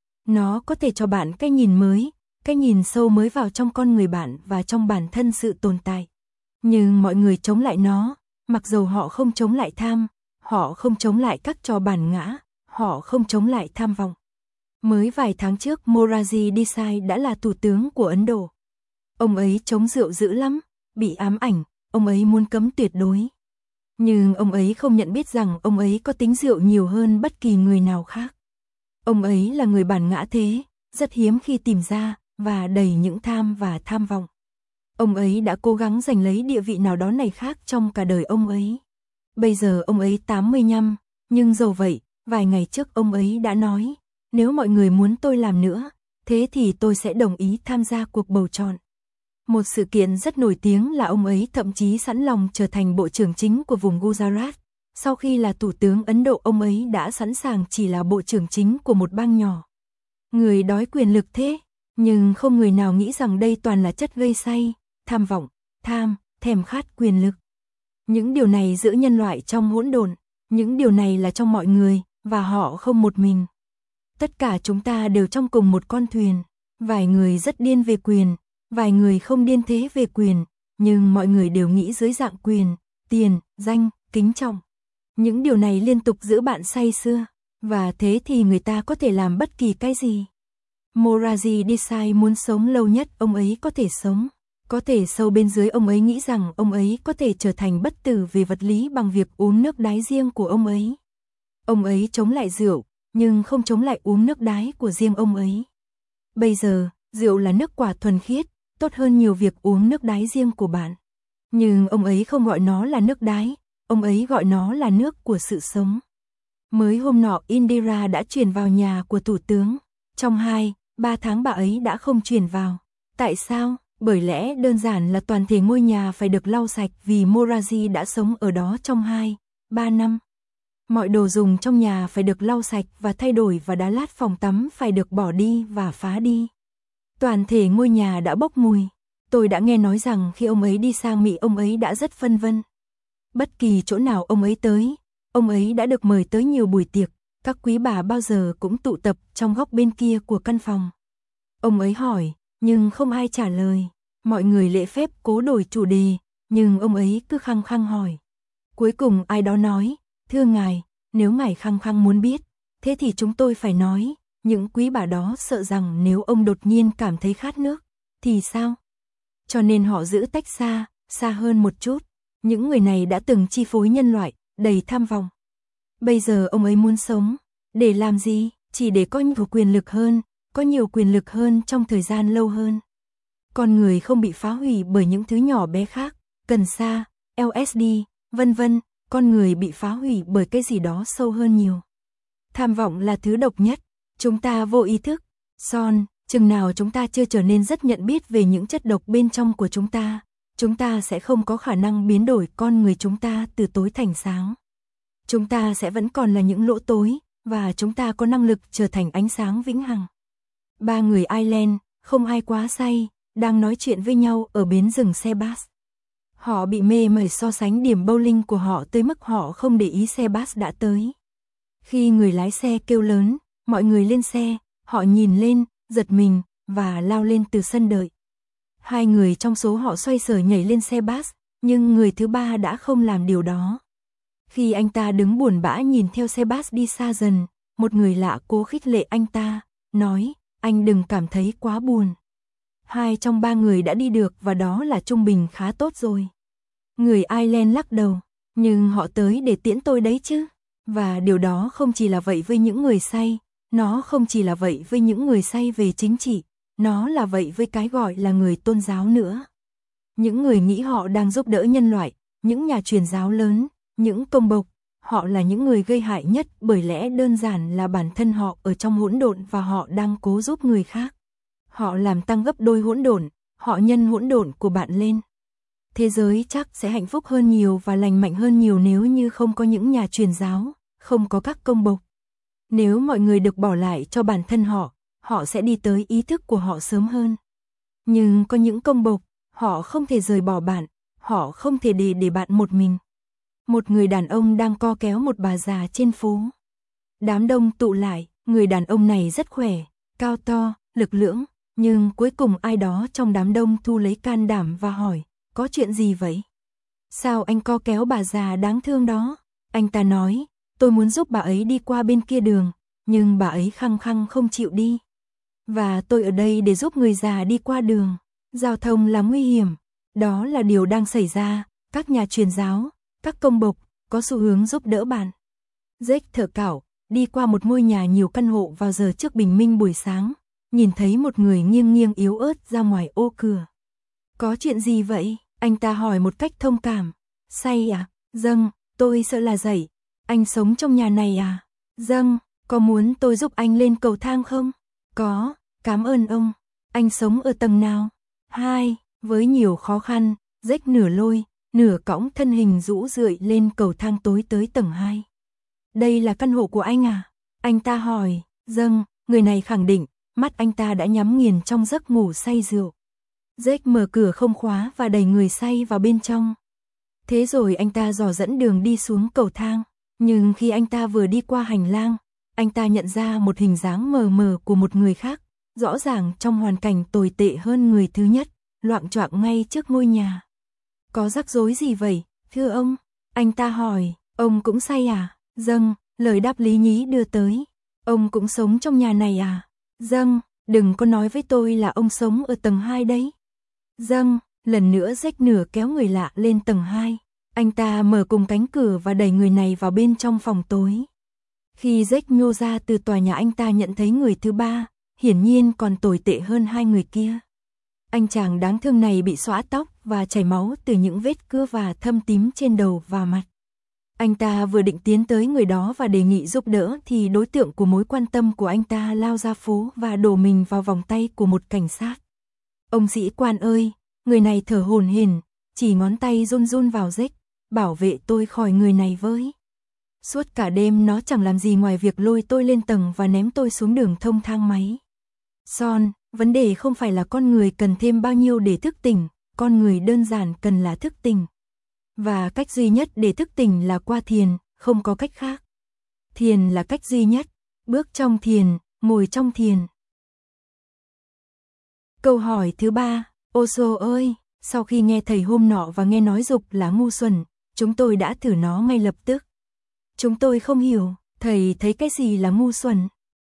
Nó có thể cho bạn cái nhìn mới, cái nhìn sâu mới vào trong con người bạn và trong bản thân sự tồn tại. Nhưng mọi người chống lại nó, mặc dầu họ không chống lại tham, họ không chống lại các trò bản ngã, họ không chống lại tham vọng. Mới vài tháng trước Morarji Desai đã là thủ tướng của Ấn Độ. Ông ấy chống rượu dữ lắm, bị ám ảnh, ông ấy muốn cấm tuyệt đối. Nhưng ông ấy không nhận biết rằng ông ấy có tính rượu nhiều hơn bất kỳ người nào khác. Ông ấy là người bản ngã thế, rất hiếm khi tìm ra, và đầy những tham và tham vọng. Ông ấy đã cố gắng giành lấy địa vị nào đó này khác trong cả đời ông ấy. Bây giờ ông ấy tám mươi lăm, nhưng dầu vậy, vài ngày trước ông ấy đã nói, nếu mọi người muốn tôi làm nữa, thế thì tôi sẽ đồng ý tham gia cuộc bầu chọn. Một sự kiện rất nổi tiếng là ông ấy thậm chí sẵn lòng trở thành bộ trưởng chính của vùng Gujarat. Sau khi là thủ tướng Ấn Độ, ông ấy đã sẵn sàng chỉ là bộ trưởng chính của một bang nhỏ. Người đói quyền lực thế, nhưng không người nào nghĩ rằng đây toàn là chất gây say, tham vọng, tham, thèm khát quyền lực. Những điều này giữ nhân loại trong hỗn độn, những điều này là trong mọi người, và họ không một mình. Tất cả chúng ta đều trong cùng một con thuyền, vài người rất điên về quyền, vài người không điên thế về quyền, nhưng mọi người đều nghĩ dưới dạng quyền, tiền, danh, kính trọng. Những điều này liên tục giữ bạn say sưa, Và thế thì người ta có thể làm bất kỳ cái gì. Moraji Desai muốn sống lâu nhất ông ấy có thể sống. Có thể sâu bên dưới ông ấy nghĩ rằng ông ấy có thể trở thành bất tử về vật lý bằng việc uống nước đái riêng của ông ấy. Ông ấy chống lại rượu, nhưng không chống lại uống nước đái của riêng ông ấy. Bây giờ, rượu là nước quả thuần khiết, tốt hơn nhiều việc uống nước đái riêng của bạn. Nhưng ông ấy không gọi nó là nước đái, ông ấy gọi nó là nước của sự sống. Mới hôm nọ Indira đã chuyển vào nhà của thủ tướng. Trong hai, ba tháng bà ấy đã không chuyển vào. Tại sao? Bởi lẽ đơn giản là toàn thể ngôi nhà phải được lau sạch vì Moraji đã sống ở đó trong hai, ba năm. Mọi đồ dùng trong nhà phải được lau sạch và thay đổi và đá lát phòng tắm phải được bỏ đi và phá đi. Toàn thể ngôi nhà đã bốc mùi. Tôi đã nghe nói rằng khi ông ấy đi sang Mỹ ông ấy đã rất phân vân. Bất kỳ chỗ nào ông ấy tới, ông ấy đã được mời tới nhiều buổi tiệc, các quý bà bao giờ cũng tụ tập trong góc bên kia của căn phòng. Ông ấy hỏi, nhưng không ai trả lời. Mọi người lễ phép cố đổi chủ đề, nhưng ông ấy cứ khăng khăng hỏi. Cuối cùng ai đó nói, thưa ngài, nếu ngài khăng khăng muốn biết, thế thì chúng tôi phải nói, những quý bà đó sợ rằng nếu ông đột nhiên cảm thấy khát nước, thì sao? Cho nên họ giữ tách xa, xa hơn một chút. Những người này đã từng chi phối nhân loại, đầy tham vọng. Bây giờ ông ấy muốn sống, để làm gì? Chỉ để có nhiều quyền lực hơn, có nhiều quyền lực hơn trong thời gian lâu hơn. Con người không bị phá hủy bởi những thứ nhỏ bé khác, cần sa, lờ ét đê, vân vân, con người bị phá hủy bởi cái gì đó sâu hơn nhiều. Tham vọng là thứ độc nhất, chúng ta vô ý thức. Son, chừng nào chúng ta chưa trở nên rất nhận biết về những chất độc bên trong của chúng ta, chúng ta sẽ không có khả năng biến đổi con người chúng ta từ tối thành sáng. Chúng ta sẽ vẫn còn là những lỗ tối, và chúng ta có năng lực trở thành ánh sáng vĩnh hằng. Ba người Ireland, không ai quá say, đang nói chuyện với nhau ở bến rừng xe bus. Họ bị mê mải so sánh điểm bowling của họ tới mức họ không để ý xe bus đã tới. Khi người lái xe kêu lớn, mọi người lên xe, họ nhìn lên, giật mình, và lao lên từ sân đợi. Hai người trong số họ xoay sở nhảy lên xe bus, nhưng người thứ ba đã không làm điều đó. Khi anh ta đứng buồn bã nhìn theo xe bus đi xa dần, một người lạ cố khích lệ anh ta, nói, anh đừng cảm thấy quá buồn. Hai trong ba người đã đi được và đó là trung bình khá tốt rồi. Người Ireland lắc đầu, nhưng họ tới để tiễn tôi đấy chứ. Và điều đó không chỉ là vậy với những người say, nó không chỉ là vậy với những người say về chính trị, nó là vậy với cái gọi là người tôn giáo nữa. Những người nghĩ họ đang giúp đỡ nhân loại, những nhà truyền giáo lớn, những công bộc, họ là những người gây hại nhất bởi lẽ đơn giản là bản thân họ ở trong hỗn độn và họ đang cố giúp người khác. Họ làm tăng gấp đôi hỗn độn, họ nhân hỗn độn của bạn lên. Thế giới chắc sẽ hạnh phúc hơn nhiều và lành mạnh hơn nhiều nếu như không có những nhà truyền giáo, không có các công bộc. Nếu mọi người được bỏ lại cho bản thân họ, họ sẽ đi tới ý thức của họ sớm hơn. Nhưng có những công bộc, họ không thể rời bỏ bạn, họ không thể để để bạn một mình. Một người đàn ông đang co kéo một bà già trên phố. Đám đông tụ lại, người đàn ông này rất khỏe, cao to, lực lưỡng, nhưng cuối cùng ai đó trong đám đông thu lấy can đảm và hỏi, có chuyện gì vậy? Sao anh co kéo bà già đáng thương đó? Anh ta nói, tôi muốn giúp bà ấy đi qua bên kia đường, nhưng bà ấy khăng khăng không chịu đi. Và tôi ở đây để giúp người già đi qua đường. Giao thông là nguy hiểm. Đó là điều đang xảy ra. Các nhà truyền giáo, các công bộc, có xu hướng giúp đỡ bạn. Jake thở cảo, đi qua một ngôi nhà nhiều căn hộ vào giờ trước bình minh buổi sáng, nhìn thấy một người nghiêng nghiêng yếu ớt ra ngoài ô cửa. Có chuyện gì vậy? Anh ta hỏi một cách thông cảm. Say à? Dâng, tôi sợ là dậy. Anh sống trong nhà này à? Dâng, có muốn tôi giúp anh lên cầu thang không? Có, cảm ơn ông. Anh sống ở tầng nào? Hai, với nhiều khó khăn, Jake nửa lôi, nửa cõng thân hình rũ rượi lên cầu thang tối tới tầng hai. Đây là căn hộ của anh à? Anh ta hỏi. Dâng, người này khẳng định, mắt anh ta đã nhắm nghiền trong giấc ngủ say rượu. Jake mở cửa không khóa và đẩy người say vào bên trong. Thế rồi anh ta dò dẫn đường đi xuống cầu thang. Nhưng khi anh ta vừa đi qua hành lang, anh ta nhận ra một hình dáng mờ mờ của một người khác, rõ ràng trong hoàn cảnh tồi tệ hơn người thứ nhất, loạng choạng ngay trước ngôi nhà. Có rắc rối gì vậy, thưa ông? Anh ta hỏi, ông cũng say à? Dâng, Lời đáp Lý Nhí đưa tới. Ông cũng sống trong nhà này à? Dâng, đừng có nói với tôi là ông sống ở tầng hai đấy. Dâng, lần nữa Jack nửa kéo người lạ lên tầng hai. Anh ta mở cùng cánh cửa và đẩy người này vào bên trong phòng tối. Khi Jack nhô ra từ tòa nhà, anh ta nhận thấy người thứ ba, hiển nhiên còn tồi tệ hơn hai người kia. Anh chàng đáng thương này bị xõa tóc và chảy máu từ những vết cưa và thâm tím trên đầu và mặt. Anh ta vừa định tiến tới người đó và đề nghị giúp đỡ thì đối tượng của mối quan tâm của anh ta lao ra phố và đổ mình vào vòng tay của một cảnh sát. Ông sĩ quan ơi, người này thở hổn hển, chỉ ngón tay run run vào Jack, bảo vệ tôi khỏi người này với. Suốt cả đêm nó chẳng làm gì ngoài việc lôi tôi lên tầng và ném tôi xuống đường thông thang máy. Son, vấn đề không phải là con người cần thêm bao nhiêu để thức tỉnh, con người đơn giản cần là thức tỉnh. Và cách duy nhất để thức tỉnh là qua thiền, không có cách khác. Thiền là cách duy nhất, bước trong thiền, ngồi trong thiền. Câu hỏi thứ ba, Osho ơi, sau khi nghe thầy hôm nọ và nghe nói dục là ngu xuẩn, chúng tôi đã thử nó ngay lập tức. Chúng tôi không hiểu, thầy thấy cái gì là ngu xuẩn?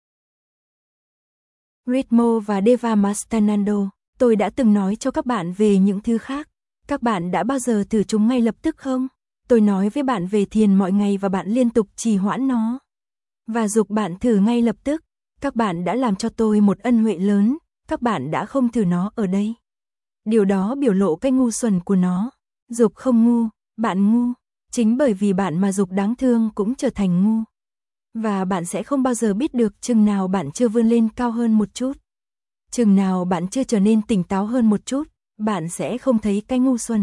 Ritmo và Deva Mastanando, tôi đã từng nói cho các bạn về những thứ khác. Các bạn đã bao giờ thử chúng ngay lập tức không? Tôi nói với bạn về thiền mọi ngày và bạn liên tục trì hoãn nó. Và dục bạn thử ngay lập tức. Các bạn đã làm cho tôi một ân huệ lớn, các bạn đã không thử nó ở đây. Điều đó biểu lộ cái ngu xuẩn của nó. Dục không ngu, bạn ngu. Chính bởi vì bạn mà dục đáng thương cũng trở thành ngu. Và bạn sẽ không bao giờ biết được chừng nào bạn chưa vươn lên cao hơn một chút. Chừng nào bạn chưa trở nên tỉnh táo hơn một chút, bạn sẽ không thấy cái ngu xuẩn.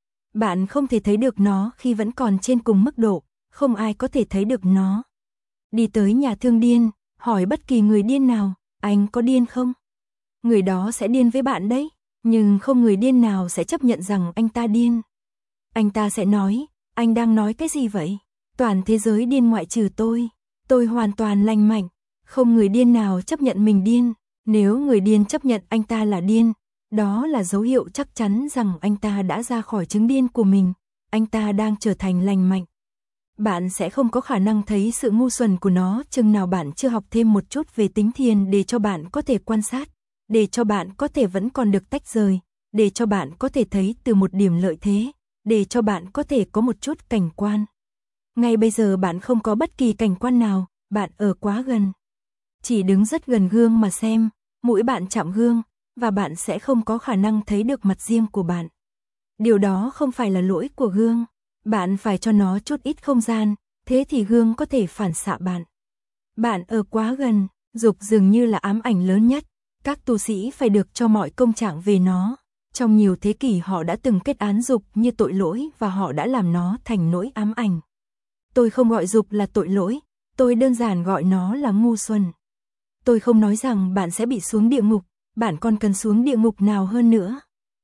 Bạn không thể thấy được nó khi vẫn còn trên cùng mức độ, không ai có thể thấy được nó. Đi tới nhà thương điên, hỏi bất kỳ người điên nào, anh có điên không? Người đó sẽ điên với bạn đấy, nhưng không người điên nào sẽ chấp nhận rằng anh ta điên. Anh ta sẽ nói, anh đang nói cái gì vậy? Toàn thế giới điên ngoại trừ tôi. Tôi hoàn toàn lành mạnh, không người điên nào chấp nhận mình điên. Nếu người điên chấp nhận anh ta là điên, đó là dấu hiệu chắc chắn rằng anh ta đã ra khỏi chứng điên của mình, anh ta đang trở thành lành mạnh. Bạn sẽ không có khả năng thấy sự ngu xuẩn của nó chừng nào bạn chưa học thêm một chút về tính thiền để cho bạn có thể quan sát, để cho bạn có thể vẫn còn được tách rời, để cho bạn có thể thấy từ một điểm lợi thế, để cho bạn có thể có một chút cảnh quan. Ngay bây giờ bạn không có bất kỳ cảnh quan nào, bạn ở quá gần. Chỉ đứng rất gần gương mà xem, mũi bạn chạm gương, và bạn sẽ không có khả năng thấy được mặt riêng của bạn. Điều đó không phải là lỗi của gương, bạn phải cho nó chút ít không gian, thế thì gương có thể phản xạ bạn. Bạn ở quá gần, dục dường như là ám ảnh lớn nhất, các tu sĩ phải được cho mọi công trạng về nó. Trong nhiều thế kỷ họ đã từng kết án dục như tội lỗi và họ đã làm nó thành nỗi ám ảnh. Tôi không gọi dục là tội lỗi, tôi đơn giản gọi nó là ngu xuẩn. Tôi không nói rằng bạn sẽ bị xuống địa ngục, bạn còn cần xuống địa ngục nào hơn nữa.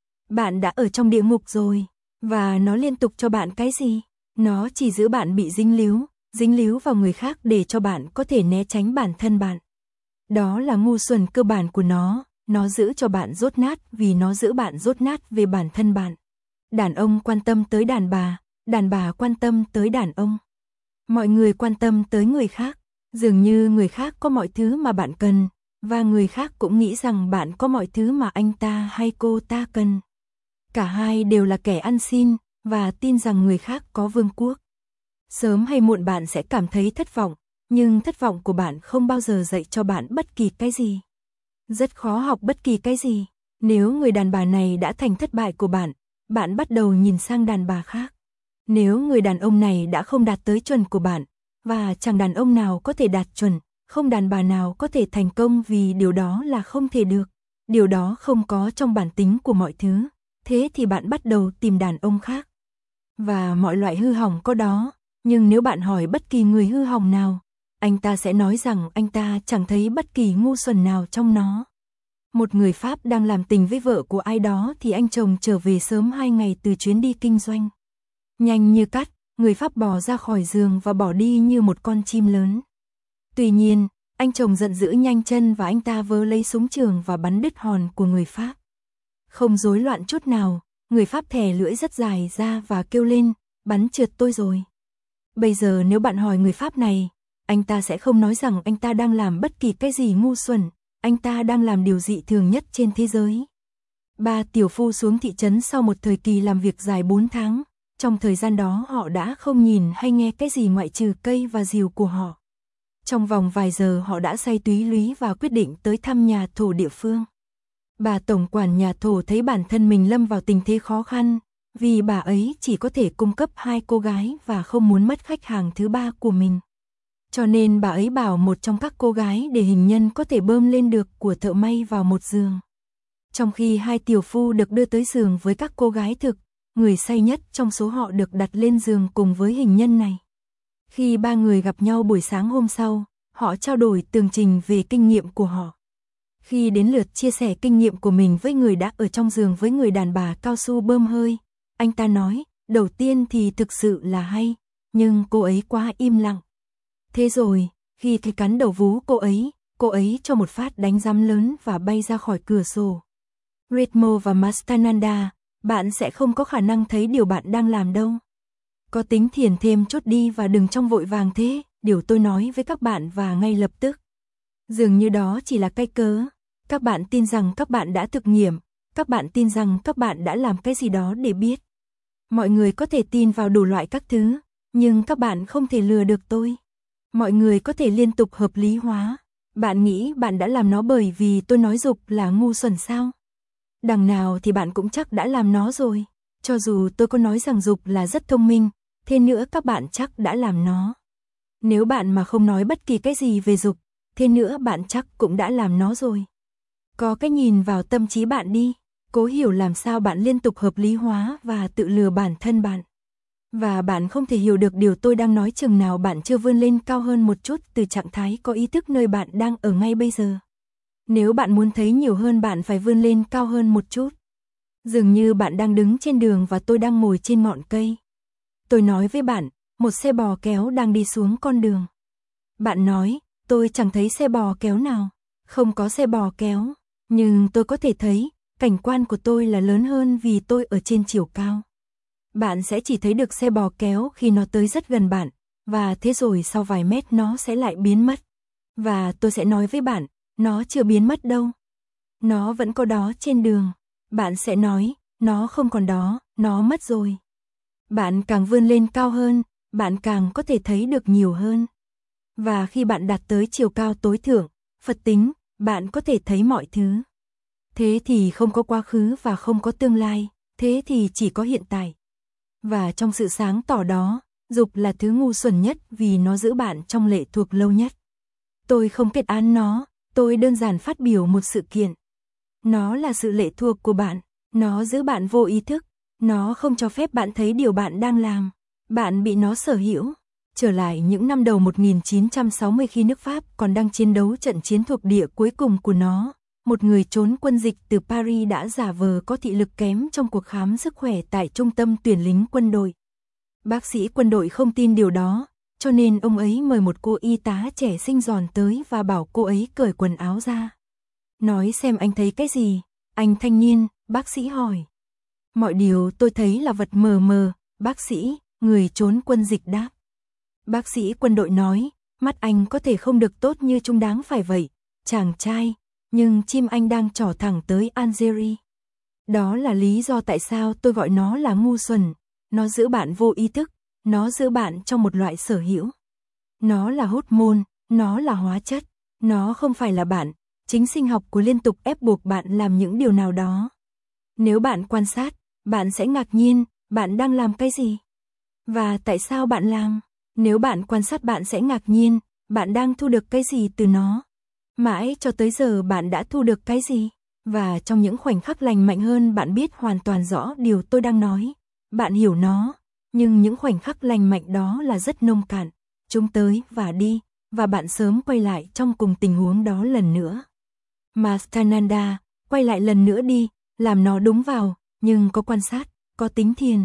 Bạn đã ở trong địa ngục rồi, và nó liên tục cho bạn cái gì? Nó chỉ giữ bạn bị dính líu, dính líu vào người khác để cho bạn có thể né tránh bản thân bạn. Đó là ngu xuẩn cơ bản của nó, nó giữ cho bạn dốt nát vì nó giữ bạn dốt nát về bản thân bạn. Đàn ông quan tâm tới đàn bà, đàn bà quan tâm tới đàn ông. Mọi người quan tâm tới người khác, dường như người khác có mọi thứ mà bạn cần, và người khác cũng nghĩ rằng bạn có mọi thứ mà anh ta hay cô ta cần. Cả hai đều là kẻ ăn xin, và tin rằng người khác có vương quốc. Sớm hay muộn bạn sẽ cảm thấy thất vọng, nhưng thất vọng của bạn không bao giờ dạy cho bạn bất kỳ cái gì. Rất khó học bất kỳ cái gì. Nếu người đàn bà này đã thành thất bại của bạn, bạn bắt đầu nhìn sang đàn bà khác. Nếu người đàn ông này đã không đạt tới chuẩn của bạn, và chẳng đàn ông nào có thể đạt chuẩn, không đàn bà nào có thể thành công vì điều đó là không thể được. Điều đó không có trong bản tính của mọi thứ. Thế thì bạn bắt đầu tìm đàn ông khác. Và mọi loại hư hỏng có đó, nhưng nếu bạn hỏi bất kỳ người hư hỏng nào, anh ta sẽ nói rằng anh ta chẳng thấy bất kỳ ngu xuẩn nào trong nó. Một người Pháp đang làm tình với vợ của ai đó thì anh chồng trở về sớm hai ngày từ chuyến đi kinh doanh. Nhanh như cắt, người Pháp bò ra khỏi giường và bỏ đi như một con chim lớn. Tuy nhiên, anh chồng giận dữ nhanh chân và anh ta vớ lấy súng trường và bắn đứt hòn của người Pháp. Không rối loạn chút nào, người Pháp thè lưỡi rất dài ra và kêu lên, bắn trượt tôi rồi. Bây giờ nếu bạn hỏi người Pháp này, anh ta sẽ không nói rằng anh ta đang làm bất kỳ cái gì ngu xuẩn, anh ta đang làm điều dị thường nhất trên thế giới. Ba tiểu phu xuống thị trấn sau một thời kỳ làm việc dài bốn tháng, trong thời gian đó họ đã không nhìn hay nghe cái gì ngoại trừ cây và rìu của họ. Trong vòng vài giờ họ đã say túy lúy và quyết định tới thăm nhà thổ địa phương. Bà tổng quản nhà thổ thấy bản thân mình lâm vào tình thế khó khăn, vì bà ấy chỉ có thể cung cấp hai cô gái và không muốn mất khách hàng thứ ba của mình. Cho nên bà ấy bảo một trong các cô gái để hình nhân có thể bơm lên được của thợ may vào một giường. Trong khi hai tiểu phu được đưa tới giường với các cô gái thực, người say nhất trong số họ được đặt lên giường cùng với hình nhân này. Khi ba người gặp nhau buổi sáng hôm sau, họ trao đổi tường trình về kinh nghiệm của họ. Khi đến lượt chia sẻ kinh nghiệm của mình với người đã ở trong giường với người đàn bà cao su bơm hơi, anh ta nói, đầu tiên thì thực sự là hay, nhưng cô ấy quá im lặng. Thế rồi, khi cái cắn đầu vú cô ấy, cô ấy cho một phát đánh giám lớn và bay ra khỏi cửa sổ. Ritmo và Mastananda, bạn sẽ không có khả năng thấy điều bạn đang làm đâu. Có tính thiền thêm chút đi và đừng trong vội vàng thế, điều tôi nói với các bạn và ngay lập tức. Dường như đó chỉ là cái cớ. Các bạn tin rằng các bạn đã thực nghiệm, các bạn tin rằng các bạn đã làm cái gì đó để biết. Mọi người có thể tin vào đủ loại các thứ, nhưng các bạn không thể lừa được tôi. Mọi người có thể liên tục hợp lý hóa. Bạn nghĩ bạn đã làm nó bởi vì tôi nói dục là ngu xuẩn sao? Đằng nào thì bạn cũng chắc đã làm nó rồi. Cho dù tôi có nói rằng dục là rất thông minh, thế nữa các bạn chắc đã làm nó. Nếu bạn mà không nói bất kỳ cái gì về dục, thế nữa bạn chắc cũng đã làm nó rồi. Có cái nhìn vào tâm trí bạn đi, cố hiểu làm sao bạn liên tục hợp lý hóa và tự lừa bản thân bạn. Và bạn không thể hiểu được điều tôi đang nói chừng nào bạn chưa vươn lên cao hơn một chút từ trạng thái có ý thức nơi bạn đang ở ngay bây giờ. Nếu bạn muốn thấy nhiều hơn bạn phải vươn lên cao hơn một chút. Dường như bạn đang đứng trên đường và tôi đang ngồi trên ngọn cây. Tôi nói với bạn, một xe bò kéo đang đi xuống con đường. Bạn nói, tôi chẳng thấy xe bò kéo nào. Không có xe bò kéo, nhưng tôi có thể thấy, cảnh quan của tôi là lớn hơn vì tôi ở trên chiều cao. Bạn sẽ chỉ thấy được xe bò kéo khi nó tới rất gần bạn, và thế rồi sau vài mét nó sẽ lại biến mất. Và tôi sẽ nói với bạn, nó chưa biến mất đâu. Nó vẫn có đó trên đường. Bạn sẽ nói, nó không còn đó, nó mất rồi. Bạn càng vươn lên cao hơn, bạn càng có thể thấy được nhiều hơn. Và khi bạn đạt tới chiều cao tối thượng, Phật tính, bạn có thể thấy mọi thứ. Thế thì không có quá khứ và không có tương lai, thế thì chỉ có hiện tại. Và trong sự sáng tỏ đó, dục là thứ ngu xuẩn nhất vì nó giữ bạn trong lệ thuộc lâu nhất. Tôi không kết án nó, tôi đơn giản phát biểu một sự kiện. Nó là sự lệ thuộc của bạn, nó giữ bạn vô ý thức, nó không cho phép bạn thấy điều bạn đang làm. Bạn bị nó sở hữu. Trở lại những năm đầu một nghìn chín trăm sáu mươi khi nước Pháp còn đang chiến đấu trận chiến thuộc địa cuối cùng của nó, một người trốn quân dịch từ Paris đã giả vờ có thị lực kém trong cuộc khám sức khỏe tại trung tâm tuyển lính quân đội. Bác sĩ quân đội không tin điều đó, cho nên ông ấy mời một cô y tá trẻ xinh giòn tới và bảo cô ấy cởi quần áo ra. Nói xem anh thấy cái gì, anh thanh niên, bác sĩ hỏi. Mọi điều tôi thấy là vật mờ mờ, bác sĩ, người trốn quân dịch đáp. Bác sĩ quân đội nói, mắt anh có thể không được tốt như chúng đáng phải vậy, chàng trai, nhưng chim anh đang trỏ thẳng tới Algeria. Đó là lý do tại sao tôi gọi nó là ngu xuẩn, nó giữ bạn vô ý thức, nó giữ bạn trong một loại sở hữu. Nó là hormone, nó là hóa chất, nó không phải là bạn, chính sinh học của liên tục ép buộc bạn làm những điều nào đó. Nếu bạn quan sát, bạn sẽ ngạc nhiên, bạn đang làm cái gì? Và tại sao bạn làm? Nếu bạn quan sát bạn sẽ ngạc nhiên, bạn đang thu được cái gì từ nó? Mãi cho tới giờ bạn đã thu được cái gì? Và trong những khoảnh khắc lành mạnh hơn bạn biết hoàn toàn rõ điều tôi đang nói. Bạn hiểu nó, nhưng những khoảnh khắc lành mạnh đó là rất nông cạn. Chúng tới và đi, và bạn sớm quay lại trong cùng tình huống đó lần nữa. Mastananda, quay lại lần nữa đi, làm nó đúng vào, nhưng có quan sát, có tính thiền.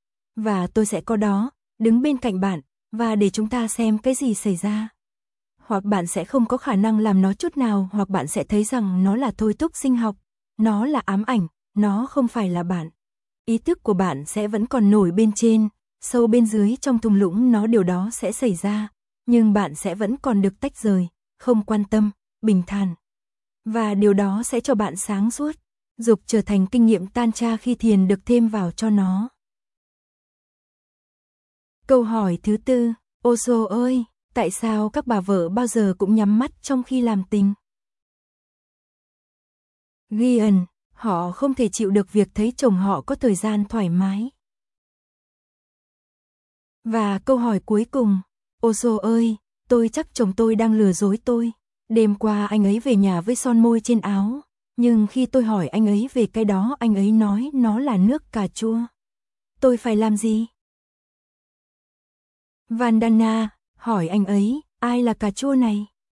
Và tôi sẽ có đó, đứng bên cạnh bạn, và để chúng ta xem cái gì xảy ra. Hoặc bạn sẽ không có khả năng làm nó chút nào, hoặc bạn sẽ thấy rằng nó là thôi thúc sinh học, nó là ám ảnh, nó không phải là bạn. Ý thức của bạn sẽ vẫn còn nổi bên trên, sâu bên dưới trong thung lũng nó điều đó sẽ xảy ra, nhưng bạn sẽ vẫn còn được tách rời, không quan tâm, bình thản. Và điều đó sẽ cho bạn sáng suốt, dục trở thành kinh nghiệm tantra khi thiền được thêm vào cho nó. Câu hỏi thứ tư, Osho ơi, tại sao các bà vợ bao giờ cũng nhắm mắt trong khi làm tình? Gian, họ không thể chịu được việc thấy chồng họ có thời gian thoải mái. Và câu hỏi cuối cùng, Osho ơi, tôi chắc chồng tôi đang lừa dối tôi. Đêm qua anh ấy về nhà với son môi trên áo, nhưng khi tôi hỏi anh ấy về cái đó anh ấy nói nó là nước cà chua. Tôi phải làm gì? Vandana hỏi anh ấy, ai là cà chua này?